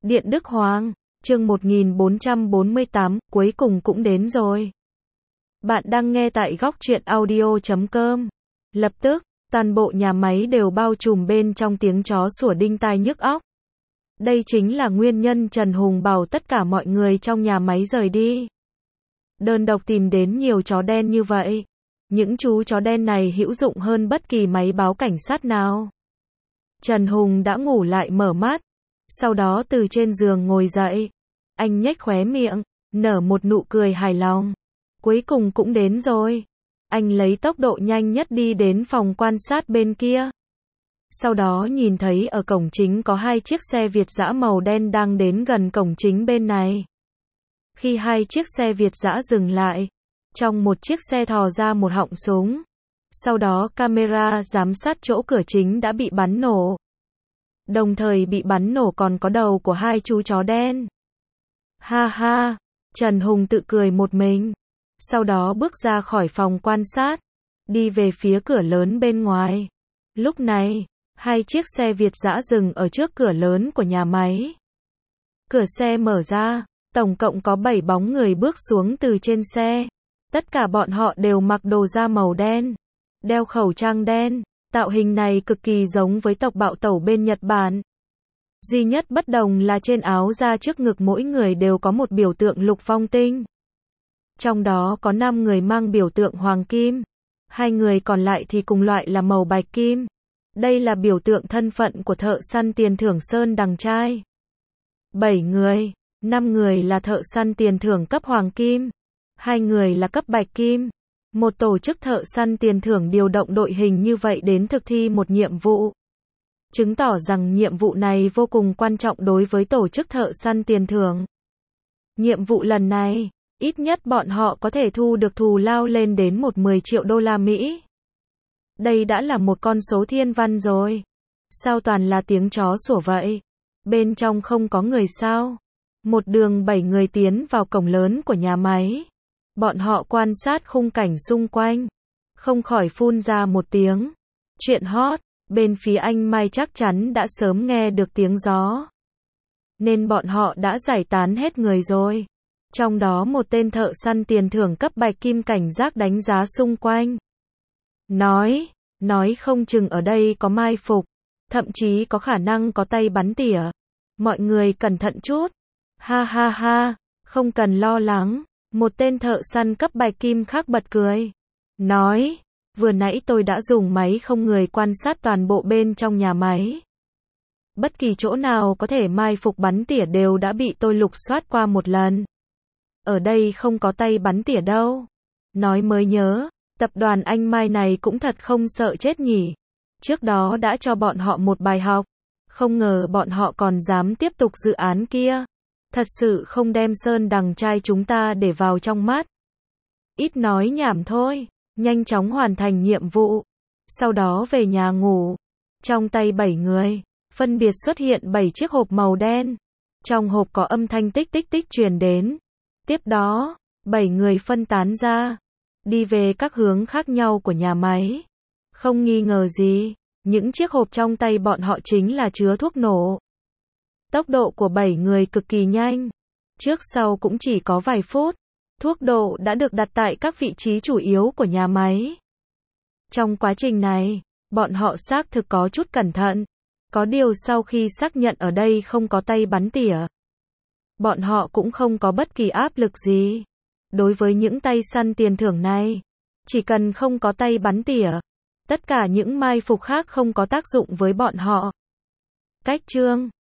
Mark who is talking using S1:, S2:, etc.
S1: Điện Đức Hoàng, chương 1448, cuối cùng cũng đến rồi. Bạn đang nghe tại góc truyện audio.com. Lập tức, toàn bộ nhà máy đều bao trùm bên trong tiếng chó sủa đinh tai nhức óc. Đây chính là nguyên nhân Trần Hùng bảo tất cả mọi người trong nhà máy rời đi. Đơn độc tìm đến nhiều chó đen như vậy. Những chú chó đen này hữu dụng hơn bất kỳ máy báo cảnh sát nào. Trần Hùng đã ngủ lại mở mắt. Sau đó từ trên giường ngồi dậy. Anh nhếch khóe miệng, nở một nụ cười hài lòng. Cuối cùng cũng đến rồi. Anh lấy tốc độ nhanh nhất đi đến phòng quan sát bên kia. Sau đó nhìn thấy ở cổng chính có hai chiếc xe Việt dã màu đen đang đến gần cổng chính bên này. Khi hai chiếc xe Việt dã dừng lại, trong một chiếc xe thò ra một họng súng. Sau đó camera giám sát chỗ cửa chính đã bị bắn nổ. Đồng thời bị bắn nổ còn có đầu của hai chú chó đen. Ha ha, Trần Hùng tự cười một mình. Sau đó bước ra khỏi phòng quan sát, đi về phía cửa lớn bên ngoài. Lúc này, hai chiếc xe Việt dã dừng ở trước cửa lớn của nhà máy. Cửa xe mở ra, tổng cộng có 7 bóng người bước xuống từ trên xe. Tất cả bọn họ đều mặc đồ da màu đen, đeo khẩu trang đen. Tạo hình này cực kỳ giống với tộc bạo tẩu bên Nhật Bản. Duy nhất bất đồng là trên áo da trước ngực mỗi người đều có một biểu tượng lục phong tinh. Trong đó có 5 người mang biểu tượng hoàng kim. 2 người còn lại thì cùng loại là màu bạch kim. Đây là biểu tượng thân phận của thợ săn tiền thưởng Sơn Đằng Trai. 7 người, 5 người là thợ săn tiền thưởng cấp hoàng kim. 2 người là cấp bạch kim. Một tổ chức thợ săn tiền thưởng điều động đội hình như vậy đến thực thi một nhiệm vụ. Chứng tỏ rằng nhiệm vụ này vô cùng quan trọng đối với tổ chức thợ săn tiền thưởng. Nhiệm vụ lần này, ít nhất bọn họ có thể thu được thù lao lên đến 10 triệu đô la Mỹ. Đây đã là một con số thiên văn rồi. Sao toàn là tiếng chó sủa vậy? Bên trong không có người sao? Một đường 7 người tiến vào cổng lớn của nhà máy. Bọn họ quan sát khung cảnh xung quanh, không khỏi phun ra một tiếng. Chuyện hot, bên phía anh Mai chắc chắn đã sớm nghe được tiếng gió. Nên bọn họ đã giải tán hết người rồi. Trong đó một tên thợ săn tiền thưởng cấp bạch kim cảnh giác đánh giá xung quanh. Nói không chừng ở đây có mai phục, thậm chí có khả năng có tay bắn tỉa. Mọi người cẩn thận chút. Ha ha ha, không cần lo lắng. Một tên thợ săn cấp bạch kim khác bật cười. Nói, vừa nãy tôi đã dùng máy không người quan sát toàn bộ bên trong nhà máy. Bất kỳ chỗ nào có thể mai phục bắn tỉa đều đã bị tôi lục soát qua một lần. Ở đây không có tay bắn tỉa đâu. Nói mới nhớ, tập đoàn anh Mai này cũng thật không sợ chết nhỉ. Trước đó đã cho bọn họ một bài học. Không ngờ bọn họ còn dám tiếp tục dự án kia. Thật sự không đem Sơn Đằng Trai chúng ta để vào trong mắt. Ít nói nhảm thôi, nhanh chóng hoàn thành nhiệm vụ. Sau đó về nhà ngủ. Trong tay 7 người, phân biệt xuất hiện 7 chiếc hộp màu đen. Trong hộp có âm thanh tích tích tích truyền đến. Tiếp đó, 7 người phân tán ra, đi về các hướng khác nhau của nhà máy. Không nghi ngờ gì, những chiếc hộp trong tay bọn họ chính là chứa thuốc nổ. Tốc độ của 7 người cực kỳ nhanh. Trước sau cũng chỉ có vài phút. Thuốc nổ đã được đặt tại các vị trí chủ yếu của nhà máy. Trong quá trình này, bọn họ xác thực có chút cẩn thận. Có điều sau khi xác nhận ở đây không có tay bắn tỉa, bọn họ cũng không có bất kỳ áp lực gì. Đối với những tay săn tiền thưởng này, chỉ cần không có tay bắn tỉa, tất cả những mai phục khác không có tác dụng với bọn họ. Cách chương